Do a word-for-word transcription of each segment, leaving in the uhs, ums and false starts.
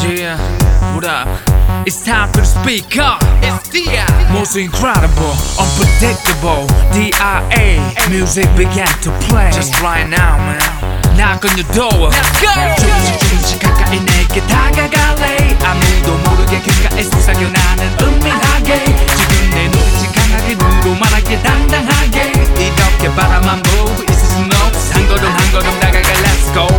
Yeah, what up? It's time to speak up. It's D I Most incredible, unpredictable D I A Music began to play just right now, man. Knock on your door. Let's go. 조금씩 조금씩 가까이 내게 다가갈래. 아무도 모르게 귓가에 속삭여나는 은밀하게. 지금 내 눈빛이 강하게 눈으로 말하게 당당하게. 이렇게 바라만 보고 있을 순 없어. 한 걸음 한 걸음 다가가. Let's go.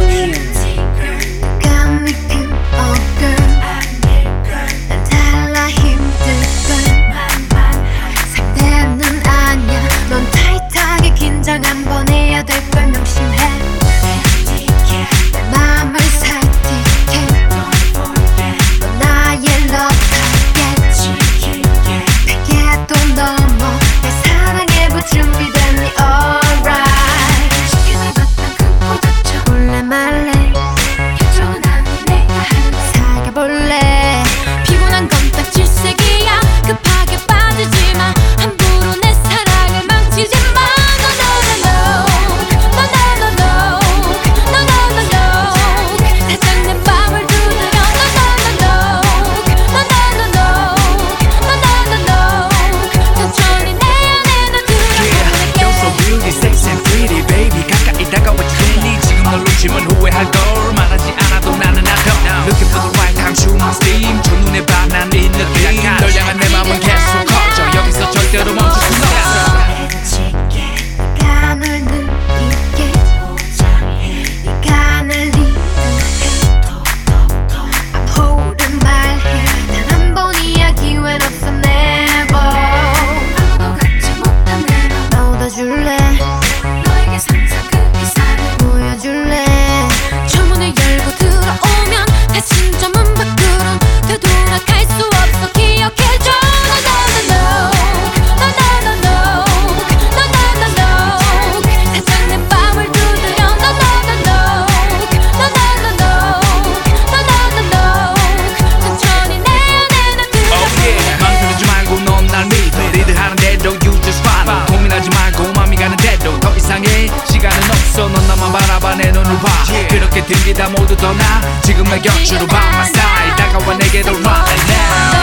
한 번 해야 될 걸 명심해. 내 맘을 살피게. 넌 나의 love target. 베개도 넘어 내 사랑해볼 준비됐니? Alright. 쉽게 날 봤다 금고 닫혀. 몰래 말래. 표정은 아니 내가 할래. 사귀어볼래. 피곤한 건 딱 질색이야. 급하게 빠지지 마. 함부로 내 사랑을 망치지 마. 지면 후회할걸 말하지 않아도 나는 알아. Looking for the right time, shoot my steam. 첫눈에 반한 이 느낌. 널 향한 내 맘은 계속 커져. 여기서 절대로 멈출 순 없어. 네가 널 느끼게. 네가 날 리드해. I'm holding 말해. 단 한 번이야 기회는 없어. Never. 아무도 갖지 못한 내맘 얻어줄래. 너에게 상상 그 이상을 보여줄래. 열고 들어오면 다신 점은 밖으론 되돌아갈 수 없어. 기억해줘. No no no no no no no no. 살짝 내 맘을 두드려. No no no no no no no no. 천천히 내 안에 나 들어. Oh yeah. 망설이지 말고 넌 날 믿어. 리드하는 대로 you just follow. 고민하지 말고 맘이 가는 대로. 더 이상의 시간은 없어. 넌 나만 바라봐. 내 눈을 봐. 그렇게 들리다 모두 떠나. 지금 내 곁으로 by my side. 다가와 내게로 right now.